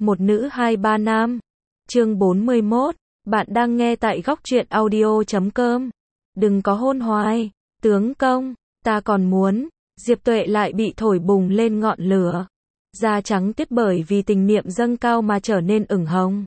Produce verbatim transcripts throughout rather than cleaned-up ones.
một nữ hai ba nam. Chương bốn mươi mốt, bạn đang nghe tại góc truyện audio chấm com. Đừng có hôn hoài, tướng công, ta còn muốn. Diệp Tuệ lại bị thổi bùng lên ngọn lửa. Da trắng tiết bởi vì tình niệm dâng cao mà trở nên ửng hồng.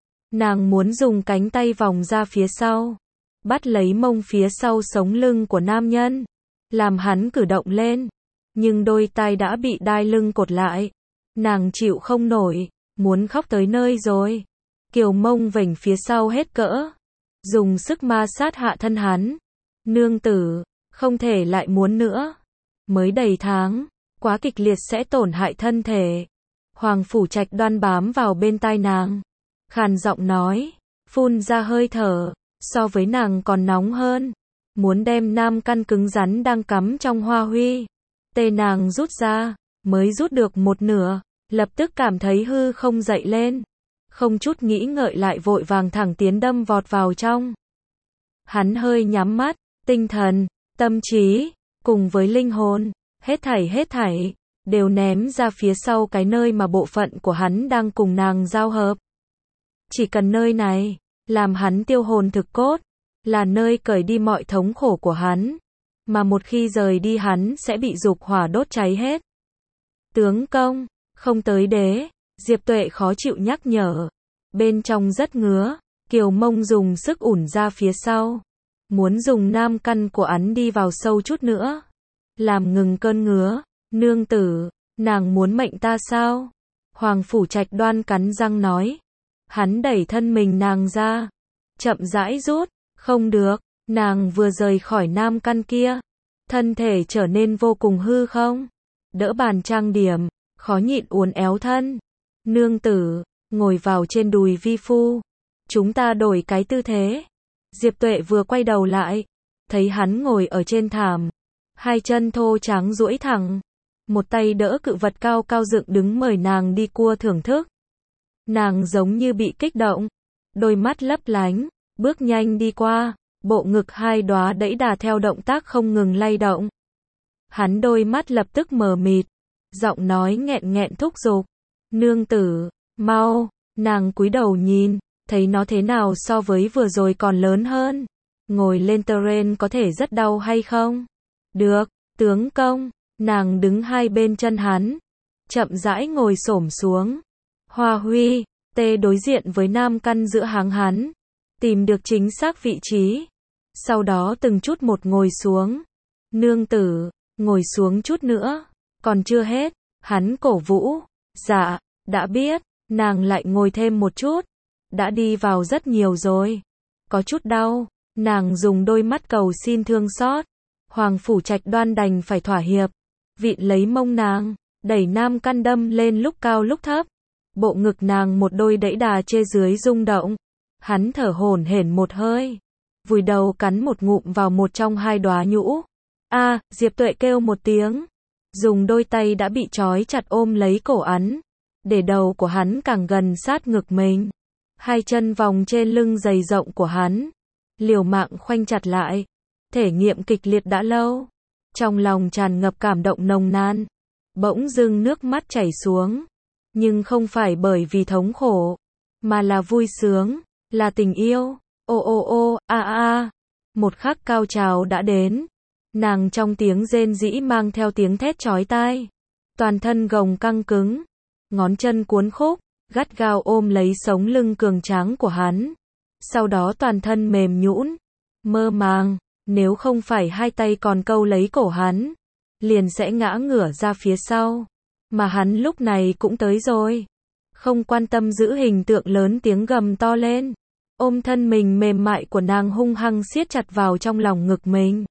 Nàng muốn dùng cánh tay vòng ra phía sau, bắt lấy mông phía sau sống lưng của nam nhân, làm hắn cử động lên. Nhưng đôi tai đã bị đai lưng cột lại. Nàng chịu không nổi, muốn khóc tới nơi rồi. Kiều mông vểnh phía sau hết cỡ, dùng sức ma sát hạ thân hắn. Nương tử, không thể lại muốn nữa. Mới đầy tháng, quá kịch liệt sẽ tổn hại thân thể. Hoàng Phủ Trạch Đoan bám vào bên tai nàng, khàn giọng nói, phun ra hơi thở, so với nàng còn nóng hơn. Muốn đem nam căn cứng rắn đang cắm trong hoa huy. Tê nàng rút ra, mới rút được một nửa, lập tức cảm thấy hư không dậy lên. Không chút nghĩ ngợi lại vội vàng thẳng tiến đâm vọt vào trong. Hắn hơi nhắm mắt, tinh thần, tâm trí, cùng với linh hồn, hết thảy hết thảy, đều ném ra phía sau cái nơi mà bộ phận của hắn đang cùng nàng giao hợp. Chỉ cần nơi này, làm hắn tiêu hồn thực cốt, là nơi cởi đi mọi thống khổ của hắn. Mà một khi rời đi hắn sẽ bị dục hỏa đốt cháy hết. Tướng công, không tới đế, Diệp Tuệ khó chịu nhắc nhở. Bên trong rất ngứa, Kiều mông dùng sức ủn ra phía sau. Muốn dùng nam căn của hắn đi vào sâu chút nữa. Làm ngừng cơn ngứa. Nương tử, nàng muốn mệnh ta sao? Hoàng Phủ Trạch Đoan cắn răng nói. Hắn đẩy thân mình nàng ra. Chậm rãi rút, không được. Nàng vừa rời khỏi nam căn kia, thân thể trở nên vô cùng hư không. Đỡ bàn trang điểm, khó nhịn uốn éo thân. Nương tử, ngồi vào trên đùi vi phu. Chúng ta đổi cái tư thế. Diệp Tuệ vừa quay đầu lại, thấy hắn ngồi ở trên thảm. Hai chân thô trắng duỗi thẳng. Một tay đỡ cự vật cao cao dựng đứng mời nàng đi cua thưởng thức. Nàng giống như bị kích động. Đôi mắt lấp lánh, bước nhanh đi qua. Bộ ngực hai đóa đẫy đà theo động tác không ngừng lay động. Hắn đôi mắt lập tức mờ mịt, giọng nói nghẹn nghẹn thúc giục. Nương tử, mau, nàng cúi đầu nhìn, thấy nó thế nào so với vừa rồi còn lớn hơn. Ngồi lên terrain có thể rất đau hay không? Được, tướng công, nàng đứng hai bên chân hắn, chậm rãi ngồi xổm xuống. Hoa huy, tê đối diện với nam căn giữa háng hắn. Tìm được chính xác vị trí. Sau đó từng chút một ngồi xuống. Nương tử, ngồi xuống chút nữa. Còn chưa hết, hắn cổ vũ. Dạ, đã biết, nàng lại ngồi thêm một chút. Đã đi vào rất nhiều rồi. Có chút đau, nàng dùng đôi mắt cầu xin thương xót. Hoàng Phủ Trạch Đoan đành phải thỏa hiệp. Vịn lấy mông nàng, đẩy nam căn đâm lên lúc cao lúc thấp. Bộ ngực nàng một đôi đẫy đà trên dưới rung động. Hắn thở hổn hển một hơi, vùi đầu cắn một ngụm vào một trong hai đóa nhũ. A, à, Diệp Tuệ kêu một tiếng, dùng đôi tay đã bị trói chặt ôm lấy cổ hắn, để đầu của hắn càng gần sát ngực mình. Hai chân vòng trên lưng dày rộng của hắn, liều mạng khoanh chặt lại. Thể nghiệm kịch liệt đã lâu, trong lòng tràn ngập cảm động nồng nàn, bỗng dưng nước mắt chảy xuống, nhưng không phải bởi vì thống khổ, mà là vui sướng. Là tình yêu. Ô ô ô, a a. Một khắc cao trào đã đến. Nàng trong tiếng rên rĩ mang theo tiếng thét chói tai. Toàn thân gồng căng cứng. Ngón chân cuốn khúc, gắt gao ôm lấy sống lưng cường tráng của hắn. Sau đó toàn thân mềm nhũn, mơ màng, nếu không phải hai tay còn câu lấy cổ hắn, liền sẽ ngã ngửa ra phía sau. Mà hắn lúc này cũng tới rồi. Không quan tâm giữ hình tượng lớn tiếng gầm to lên. Ôm thân mình mềm mại của nàng hung hăng siết chặt vào trong lòng ngực mình.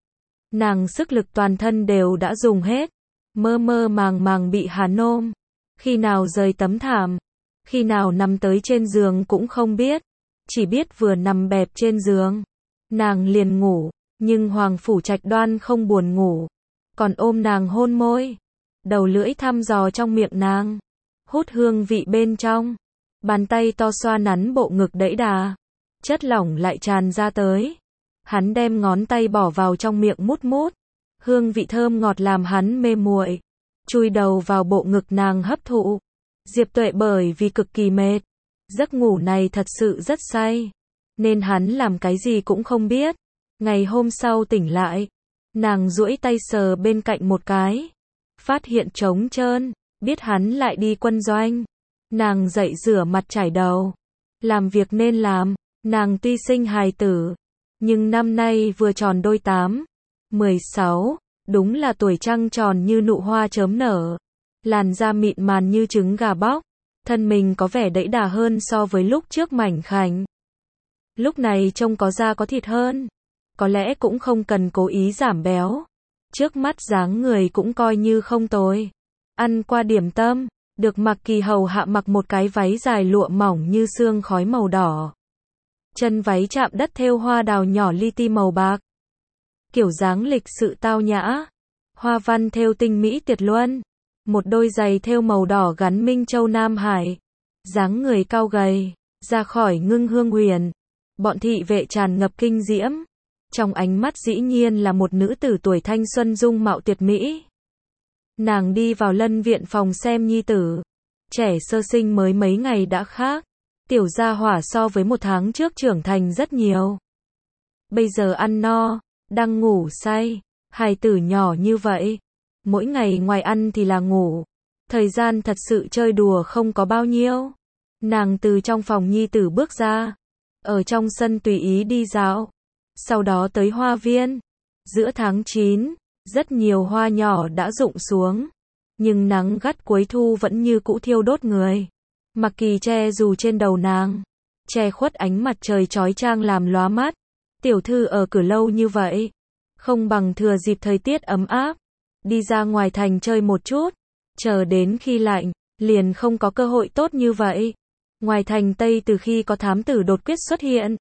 Nàng sức lực toàn thân đều đã dùng hết. Mơ mơ màng màng bị hắn ôm. Khi nào rời tấm thảm, khi nào nằm tới trên giường cũng không biết. Chỉ biết vừa nằm bẹp trên giường, nàng liền ngủ. Nhưng Hoàng Phủ Trạch Đoan không buồn ngủ, còn ôm nàng hôn môi. Đầu lưỡi thăm dò trong miệng nàng, hút hương vị bên trong. Bàn tay to xoa nắn bộ ngực đẫy đà, chất lỏng lại tràn ra tới. Hắn đem ngón tay bỏ vào trong miệng mút mút, hương vị thơm ngọt làm hắn mê muội. Chui đầu vào bộ ngực nàng hấp thụ. Diệp Tuệ bởi vì cực kỳ mệt, giấc ngủ này thật sự rất say, nên hắn làm cái gì cũng không biết. Ngày hôm sau tỉnh lại, nàng duỗi tay sờ bên cạnh một cái, phát hiện trống trơn, biết hắn lại đi quân doanh. Nàng dậy rửa mặt chải đầu, làm việc nên làm. Nàng tuy sinh hài tử, nhưng năm nay vừa tròn đôi tám, mười sáu, đúng là tuổi trăng tròn như nụ hoa chớm nở. Làn da mịn màn như trứng gà bóc, thân mình có vẻ đẫy đà hơn so với lúc trước mảnh khảnh. Lúc này trông có da có thịt hơn, có lẽ cũng không cần cố ý giảm béo. Trước mắt dáng người cũng coi như không tồi. Ăn qua điểm tâm, được Mạc Kỳ hầu hạ mặc một cái váy dài lụa mỏng như sương khói màu đỏ. Chân váy chạm đất thêu hoa đào nhỏ li ti màu bạc. Kiểu dáng lịch sự tao nhã, hoa văn thêu tinh mỹ tuyệt luân. Một đôi giày thêu màu đỏ gắn Minh Châu Nam Hải. Dáng người cao gầy, ra khỏi ngưng hương huyền. Bọn thị vệ tràn ngập kinh diễm. Trong ánh mắt dĩ nhiên là một nữ tử tuổi thanh xuân dung mạo tuyệt mỹ. Nàng đi vào lân viện phòng xem nhi tử. Trẻ sơ sinh mới mấy ngày đã khác. Tiểu gia hỏa so với một tháng trước trưởng thành rất nhiều. Bây giờ ăn no, đang ngủ say. Hài tử nhỏ như vậy, mỗi ngày ngoài ăn thì là ngủ. Thời gian thật sự chơi đùa không có bao nhiêu. Nàng từ trong phòng nhi tử bước ra, ở trong sân tùy ý đi dạo. Sau đó tới hoa viên. Giữa tháng chín, rất nhiều hoa nhỏ đã rụng xuống, nhưng nắng gắt cuối thu vẫn như cũ thiêu đốt người. Mạc Kỳ che dù trên đầu nàng, che khuất ánh mặt trời chói chang làm lóa mắt. Tiểu thư ở cửa lâu như vậy, không bằng thừa dịp thời tiết ấm áp, đi ra ngoài thành chơi một chút, chờ đến khi lạnh, liền không có cơ hội tốt như vậy. Ngoài thành Tây từ khi có thám tử đột quyết xuất hiện,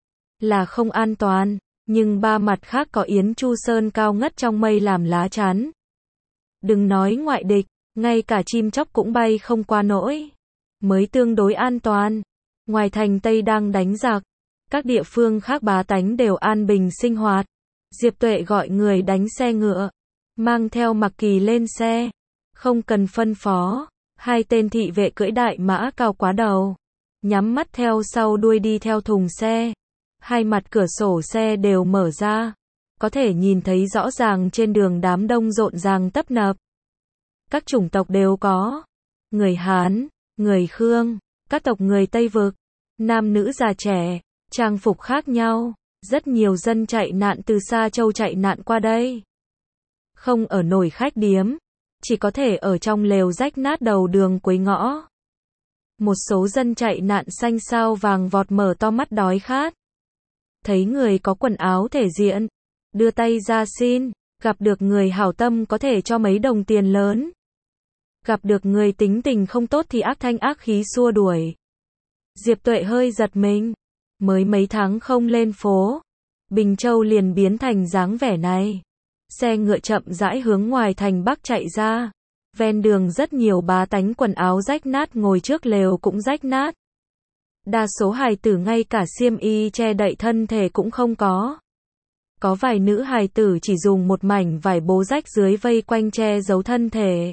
là không an toàn, nhưng ba mặt khác có Yến Chu Sơn cao ngất trong mây làm lá chắn. Đừng nói ngoại địch, ngay cả chim chóc cũng bay không qua nổi, mới tương đối an toàn. Ngoài thành Tây đang đánh giặc, các địa phương khác bá tánh đều an bình sinh hoạt. Diệp Tuệ gọi người đánh xe ngựa, mang theo Mạc Kỳ lên xe, không cần phân phó. Hai tên thị vệ cưỡi đại mã cao quá đầu, nhắm mắt theo sau đuôi đi theo thùng xe. Hai mặt cửa sổ xe đều mở ra, có thể nhìn thấy rõ ràng trên đường đám đông rộn ràng tấp nập. Các chủng tộc đều có, người Hán, người Khương, các tộc người Tây Vực, nam nữ già trẻ, trang phục khác nhau, rất nhiều dân chạy nạn từ Sa Châu chạy nạn qua đây. Không ở nổi khách điếm, chỉ có thể ở trong lều rách nát đầu đường cuối ngõ. Một số dân chạy nạn xanh sao vàng vọt mở to mắt đói khát. Thấy người có quần áo thể diện, đưa tay ra xin, gặp được người hảo tâm có thể cho mấy đồng tiền lớn. Gặp được người tính tình không tốt thì ác thanh ác khí xua đuổi. Diệp Tuệ hơi giật mình, mới mấy tháng không lên phố, Bình Châu liền biến thành dáng vẻ này. Xe ngựa chậm rãi hướng ngoài thành Bắc chạy ra. Ven đường rất nhiều bá tánh quần áo rách nát ngồi trước lều cũng rách nát. Đa số hài tử ngay cả xiêm y che đậy thân thể cũng không có. Có vài nữ hài tử chỉ dùng một mảnh vải bố rách dưới vây quanh che giấu thân thể.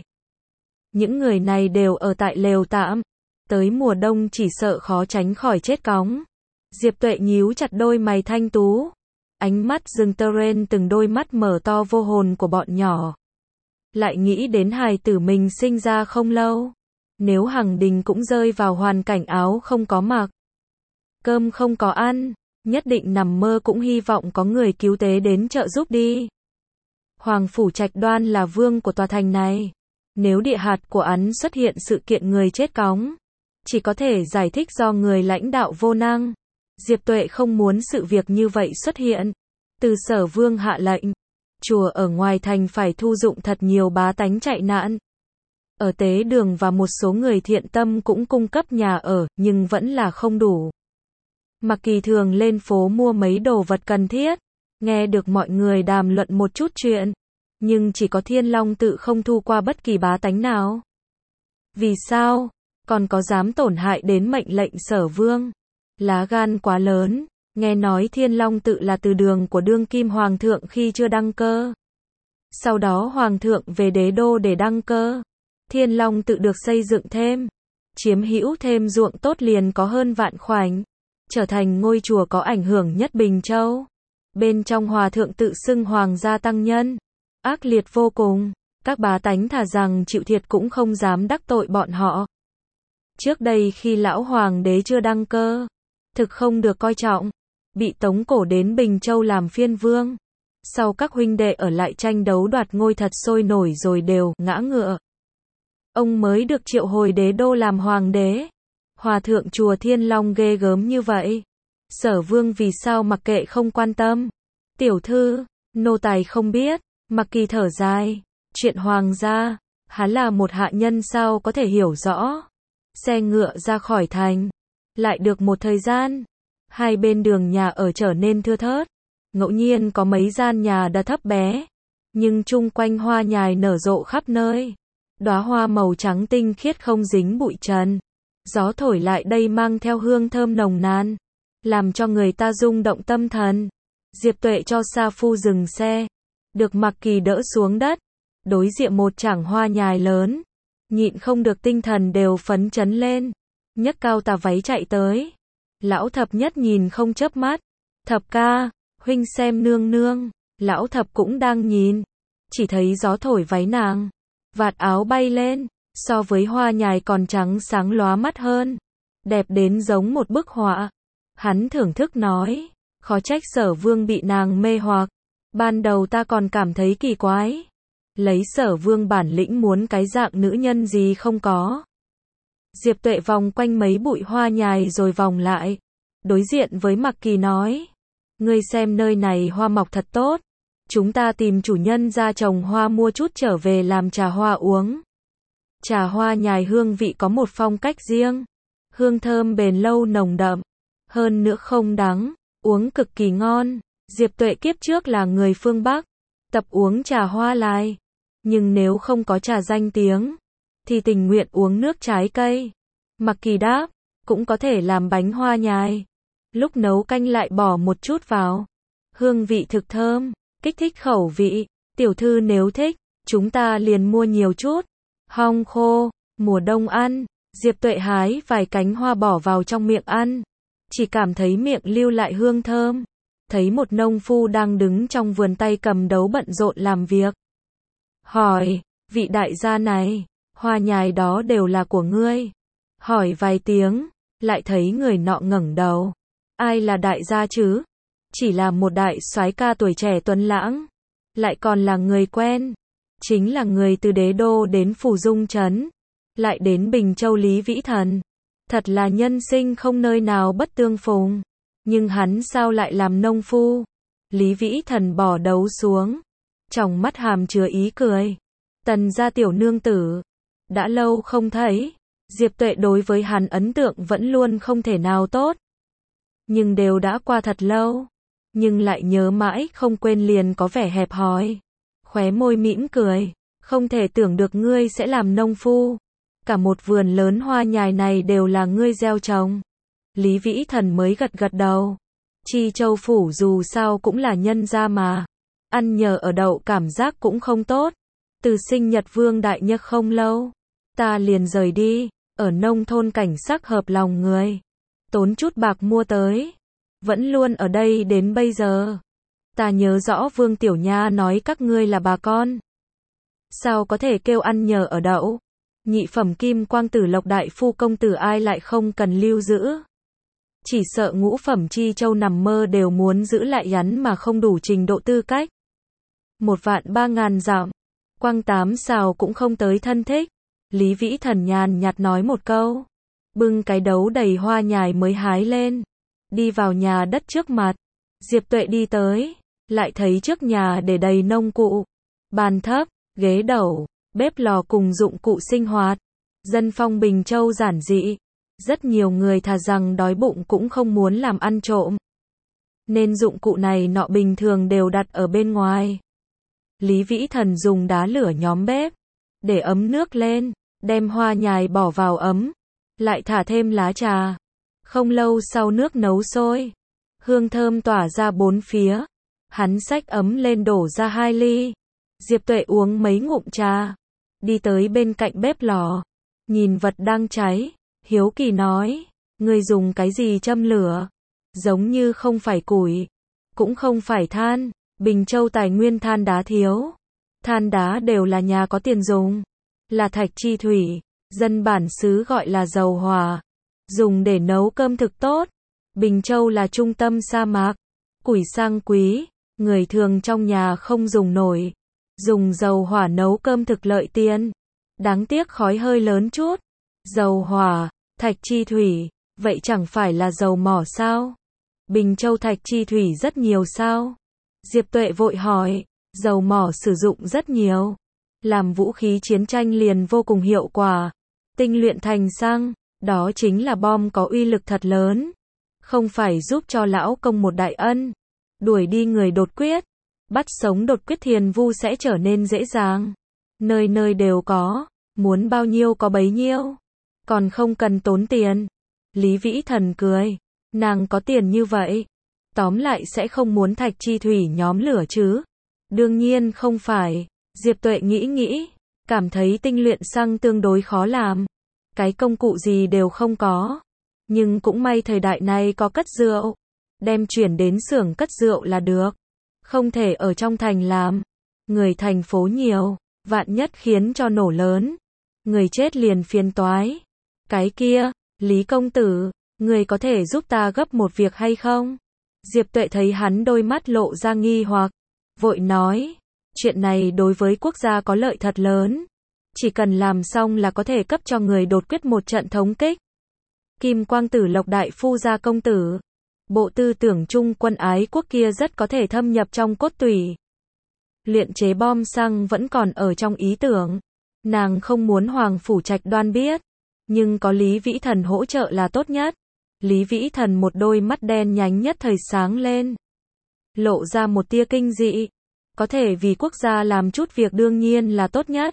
Những người này đều ở tại lều tạm. Tới mùa đông chỉ sợ khó tránh khỏi chết cóng. Diệp Tuệ nhíu chặt đôi mày thanh tú. Ánh mắt dừng tơ ren từng đôi mắt mở to vô hồn của bọn nhỏ. Lại nghĩ đến hài tử mình sinh ra không lâu. Nếu Hằng Đình cũng rơi vào hoàn cảnh áo không có mặc, cơm không có ăn, nhất định nằm mơ cũng hy vọng có người cứu tế đến trợ giúp đi. Hoàng Phủ Trạch Đoan là vương của tòa thành này. Nếu địa hạt của hắn xuất hiện sự kiện người chết cóng, chỉ có thể giải thích do người lãnh đạo vô năng. Diệp Tuệ không muốn sự việc như vậy xuất hiện. Từ Sở Vương hạ lệnh, chùa ở ngoài thành phải thu dụng thật nhiều bá tánh chạy nạn. Ở tế đường và một số người thiện tâm cũng cung cấp nhà ở, nhưng vẫn là không đủ. Mạc Kỳ thường lên phố mua mấy đồ vật cần thiết, nghe được mọi người đàm luận một chút chuyện, nhưng chỉ có Thiên Long tự không thu qua bất kỳ bá tánh nào. Vì sao? Còn có dám tổn hại đến mệnh lệnh Sở Vương? Lá gan quá lớn. Nghe nói Thiên Long tự là từ đường của đương kim hoàng thượng khi chưa đăng cơ. Sau đó hoàng thượng về đế đô để đăng cơ. Thiên Long tự được xây dựng thêm, chiếm hữu thêm ruộng tốt liền có hơn vạn khoảnh, trở thành ngôi chùa có ảnh hưởng nhất Bình Châu. Bên trong hòa thượng tự xưng hoàng gia tăng nhân, ác liệt vô cùng, các bá tánh thà rằng chịu thiệt cũng không dám đắc tội bọn họ. Trước đây khi lão hoàng đế chưa đăng cơ, thực không được coi trọng, bị tống cổ đến Bình Châu làm phiên vương. Sau các huynh đệ ở lại tranh đấu đoạt ngôi thật sôi nổi rồi đều ngã ngựa. Ông mới được triệu hồi đế đô làm hoàng đế. Hòa thượng chùa Thiên Long ghê gớm như vậy. Sở vương vì sao mặc kệ không quan tâm? Tiểu thư, nô tài không biết. Mặc Kỳ thở dài. Chuyện hoàng gia, hắn là một hạ nhân sao có thể hiểu rõ. Xe ngựa ra khỏi thành. Lại được một thời gian, hai bên đường nhà ở trở nên thưa thớt. Ngẫu nhiên có mấy gian nhà đã thấp bé, nhưng chung quanh hoa nhài nở rộ khắp nơi. Đóa hoa màu trắng tinh khiết không dính bụi trần. Gió thổi lại đây mang theo hương thơm nồng nàn, làm cho người ta rung động tâm thần. Diệp Tuệ cho sa phu dừng xe, được Mặc Kỳ đỡ xuống đất, đối diện một chảng hoa nhài lớn, nhịn không được tinh thần đều phấn chấn lên, nhấc cao tà váy chạy tới. Lão thập nhất nhìn không chớp mắt, thập ca, huynh xem nương nương. Lão thập cũng đang nhìn, chỉ thấy gió thổi váy nàng, vạt áo bay lên, so với hoa nhài còn trắng sáng lóa mắt hơn, đẹp đến giống một bức họa. Hắn thưởng thức nói, khó trách Sở vương bị nàng mê hoặc, ban đầu ta còn cảm thấy kỳ quái, lấy Sở vương bản lĩnh muốn cái dạng nữ nhân gì không có. Diệp Tuệ vòng quanh mấy bụi hoa nhài rồi vòng lại, đối diện với Mặc Kỳ nói, ngươi xem nơi này hoa mọc thật tốt, chúng ta tìm chủ nhân ra trồng hoa mua chút trở về làm trà hoa uống. Trà hoa nhài hương vị có một phong cách riêng, hương thơm bền lâu nồng đậm, hơn nữa không đắng, uống cực kỳ ngon. Diệp Tuệ kiếp trước là người phương Bắc, tập uống trà hoa lai, nhưng nếu không có trà danh tiếng, thì tình nguyện uống nước trái cây. Mặc Kỳ đáp, cũng có thể làm bánh hoa nhài, lúc nấu canh lại bỏ một chút vào, hương vị thực thơm, kích thích khẩu vị. Tiểu thư nếu thích, chúng ta liền mua nhiều chút. Hong khô, mùa đông ăn. Diệp Tuệ hái vài cánh hoa bỏ vào trong miệng ăn, chỉ cảm thấy miệng lưu lại hương thơm. Thấy một nông phu đang đứng trong vườn tay cầm đấu bận rộn làm việc. Hỏi, vị đại gia này, hoa nhài đó đều là của ngươi? Hỏi vài tiếng, lại thấy người nọ ngẩng đầu. Ai là đại gia chứ? Chỉ là một đại soái ca tuổi trẻ tuấn lãng, lại còn là người quen, chính là người từ đế đô đến Phủ Dung trấn, lại đến Bình Châu Lý Vĩ Thần. Thật là nhân sinh không nơi nào bất tương phùng. Nhưng hắn sao lại làm nông phu? Lý Vĩ Thần bỏ đấu xuống, trong mắt hàm chứa ý cười. Tần gia tiểu nương tử, đã lâu không thấy. Diệp Tuệ đối với hắn ấn tượng vẫn luôn không thể nào tốt, nhưng đều đã qua thật lâu, nhưng lại nhớ mãi không quên liền có vẻ hẹp hòi. Khóe môi mỉm cười, không thể tưởng được ngươi sẽ làm nông phu, cả một vườn lớn hoa nhài này đều là ngươi gieo trồng. Lý Vĩ Thần mới gật gật đầu. Chi Châu phủ dù sao cũng là nhân gia mà, ăn nhờ ở đậu cảm giác cũng không tốt. Từ sinh nhật Vương đại nhật không lâu, ta liền rời đi, ở nông thôn cảnh sắc hợp lòng người, tốn chút bạc mua tới, vẫn luôn ở đây đến bây giờ. Ta nhớ rõ Vương tiểu nha nói các ngươi là bà con, sao có thể kêu ăn nhờ ở đậu? Nhị phẩm kim quang tử Lộc đại phu công tử ai lại không cần lưu giữ? Chỉ sợ ngũ phẩm Chi Châu nằm mơ đều muốn giữ lại hắn mà không đủ trình độ tư cách. Một vạn ba ngàn dặm, quang tám xào cũng không tới thân thích. Lý Vĩ Thần nhàn nhạt nói một câu, bưng cái đấu đầy hoa nhài mới hái lên, đi vào nhà đất trước mặt. Diệp Tuệ đi tới, lại thấy trước nhà để đầy nông cụ, bàn thấp, ghế đẩu, bếp lò cùng dụng cụ sinh hoạt. Dân phong Bình Châu giản dị, rất nhiều người thà rằng đói bụng cũng không muốn làm ăn trộm, nên dụng cụ này nọ bình thường đều đặt ở bên ngoài. Lý Vĩ Thần dùng đá lửa nhóm bếp, để ấm nước lên, đem hoa nhài bỏ vào ấm, lại thả thêm lá trà. Không lâu sau nước nấu sôi, hương thơm tỏa ra bốn phía. Hắn xách ấm lên đổ ra hai ly. Diệp Tuệ uống mấy ngụm trà, đi tới bên cạnh bếp lò, nhìn vật đang cháy, hiếu kỳ nói, ngươi dùng cái gì châm lửa? Giống như không phải củi, cũng không phải than, Bình Châu tài nguyên than đá thiếu. Than đá đều là nhà có tiền dùng, là thạch chi thủy, dân bản xứ gọi là dầu hỏa, dùng để nấu cơm thực tốt. Bình Châu là trung tâm sa mạc, củi sang quý, người thường trong nhà không dùng nổi. Dùng dầu hỏa nấu cơm thực lợi tiền. Đáng tiếc khói hơi lớn chút. Dầu hỏa, thạch chi thủy, vậy chẳng phải là dầu mỏ sao? Bình Châu thạch chi thủy rất nhiều sao? Diệp Tuệ vội hỏi, dầu mỏ sử dụng rất nhiều. Làm vũ khí chiến tranh liền vô cùng hiệu quả. Tinh luyện thành xăng, đó chính là bom có uy lực thật lớn. Không phải giúp cho lão công một đại ân, đuổi đi người đột quyết, bắt sống đột quyết thiền vu sẽ trở nên dễ dàng. Nơi nơi đều có, muốn bao nhiêu có bấy nhiêu, còn không cần tốn tiền. Lý Vĩ Thần cười, nàng có tiền như vậy, tóm lại sẽ không muốn thạch chi thủy nhóm lửa chứ? Đương nhiên không phải. Diệp Tuệ nghĩ nghĩ, cảm thấy tinh luyện xăng tương đối khó làm. Cái công cụ gì đều không có. Nhưng cũng may thời đại này có cất rượu, đem chuyển đến xưởng cất rượu là được. Không thể ở trong thành làm. Người thành phố nhiều, vạn nhất khiến cho nổ lớn, người chết liền phiền toái. Cái kia, Lý công tử, người có thể giúp ta gấp một việc hay không? Diệp Tuệ thấy hắn đôi mắt lộ ra nghi hoặc, vội nói, chuyện này đối với quốc gia có lợi thật lớn. Chỉ cần làm xong là có thể cấp cho người đột quyết một trận thống kích. Kim Quang Tử Lộc đại phu gia công tử, bộ tư tưởng trung quân ái quốc kia rất có thể thâm nhập trong cốt tủy. Luyện chế bom xăng vẫn còn ở trong ý tưởng. Nàng không muốn Hoàng Phủ Trạch Đoan biết, nhưng có Lý Vĩ Thần hỗ trợ là tốt nhất. Lý Vĩ Thần một đôi mắt đen nhánh nhất thời sáng lên, lộ ra một tia kinh dị. Có thể vì quốc gia làm chút việc đương nhiên là tốt nhất.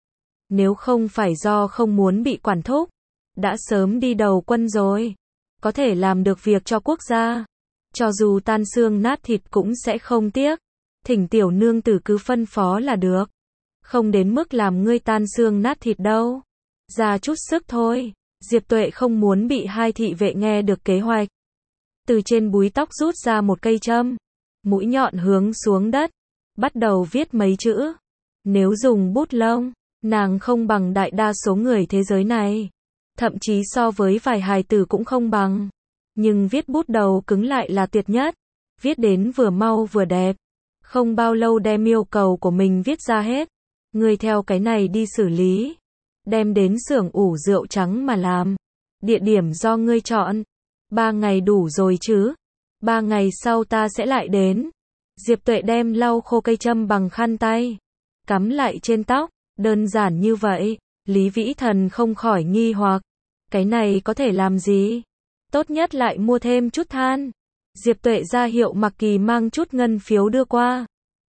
Nếu không phải do không muốn bị quản thúc, đã sớm đi đầu quân rồi. Có thể làm được việc cho quốc gia, cho dù tan xương nát thịt cũng sẽ không tiếc. Thỉnh tiểu nương tử cứ phân phó là được. Không đến mức làm ngươi tan xương nát thịt đâu. Ra chút sức thôi. Diệp Tuệ không muốn bị hai thị vệ nghe được kế hoạch. Từ trên búi tóc rút ra một cây châm, mũi nhọn hướng xuống đất, bắt đầu viết mấy chữ. Nếu dùng bút lông, nàng không bằng đại đa số người thế giới này. Thậm chí so với vài hài tử cũng không bằng. Nhưng viết bút đầu cứng lại là tuyệt nhất. Viết đến vừa mau vừa đẹp. Không bao lâu đem yêu cầu của mình viết ra hết. Ngươi theo cái này đi xử lý. Đem đến xưởng ủ rượu trắng mà làm. Địa điểm do ngươi chọn. Ba ngày đủ rồi chứ? Ba ngày sau ta sẽ lại đến. Diệp Tuệ đem lau khô cây châm bằng khăn tay, cắm lại trên tóc. Đơn giản như vậy. Lý Vĩ Thần không khỏi nghi hoặc. Cái này có thể làm gì? Tốt nhất lại mua thêm chút than. Diệp Tuệ ra hiệu Mặc Kỳ mang chút ngân phiếu đưa qua.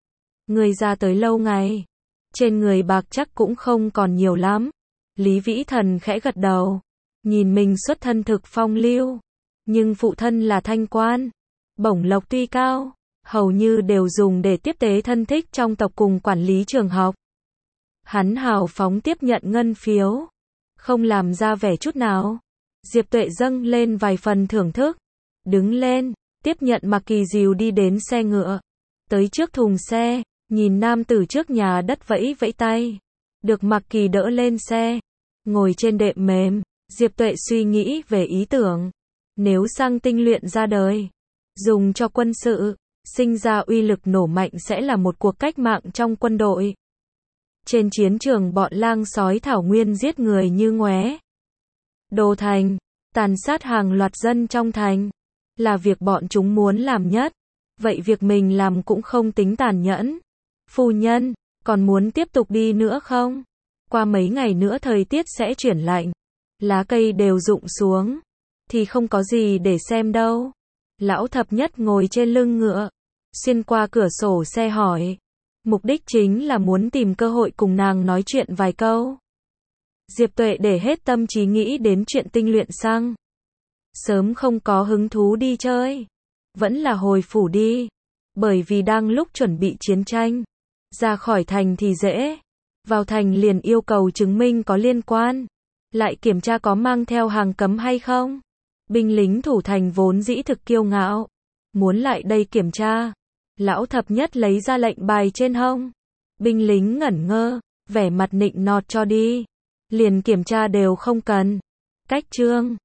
Người ra tới lâu ngày, trên người bạc chắc cũng không còn nhiều lắm. Lý Vĩ Thần khẽ gật đầu, nhìn mình xuất thân thực phong lưu, nhưng phụ thân là thanh quan, bổng lộc tuy cao, hầu như đều dùng để tiếp tế thân thích trong tộc cùng quản lý trường học. Hắn hào phóng tiếp nhận ngân phiếu, không làm ra vẻ chút nào. Diệp Tuệ dâng lên vài phần thưởng thức, đứng lên, tiếp nhận Mặc Kỳ dìu đi đến xe ngựa, tới trước thùng xe, nhìn nam tử trước nhà đất vẫy vẫy tay, được Mặc Kỳ đỡ lên xe, ngồi trên đệm mềm. Diệp Tuệ suy nghĩ về ý tưởng, nếu xăng tinh luyện ra đời, dùng cho quân sự, sinh ra uy lực nổ mạnh sẽ là một cuộc cách mạng trong quân đội. Trên chiến trường bọn lang sói thảo nguyên giết người như ngoé. Đô thành, tàn sát hàng loạt dân trong thành, là việc bọn chúng muốn làm nhất. Vậy việc mình làm cũng không tính tàn nhẫn. Phu nhân, còn muốn tiếp tục đi nữa không? Qua mấy ngày nữa thời tiết sẽ chuyển lạnh, lá cây đều rụng xuống, thì không có gì để xem đâu. Lão thập nhất ngồi trên lưng ngựa, xuyên qua cửa sổ xe hỏi. Mục đích chính là muốn tìm cơ hội cùng nàng nói chuyện vài câu. Diệp Tuệ để hết tâm trí nghĩ đến chuyện tinh luyện xăng. Sớm không có hứng thú đi chơi, vẫn là hồi phủ đi, bởi vì đang lúc chuẩn bị chiến tranh. Ra khỏi thành thì dễ, vào thành liền yêu cầu chứng minh có liên quan. Lại kiểm tra có mang theo hàng cấm hay không? Binh lính thủ thành vốn dĩ thực kiêu ngạo. Muốn lại đây kiểm tra. Lão thập nhất lấy ra lệnh bài trên hông. Binh lính ngẩn ngơ, vẻ mặt nịnh nọt cho đi. Liền kiểm tra đều không cần. Cách trương.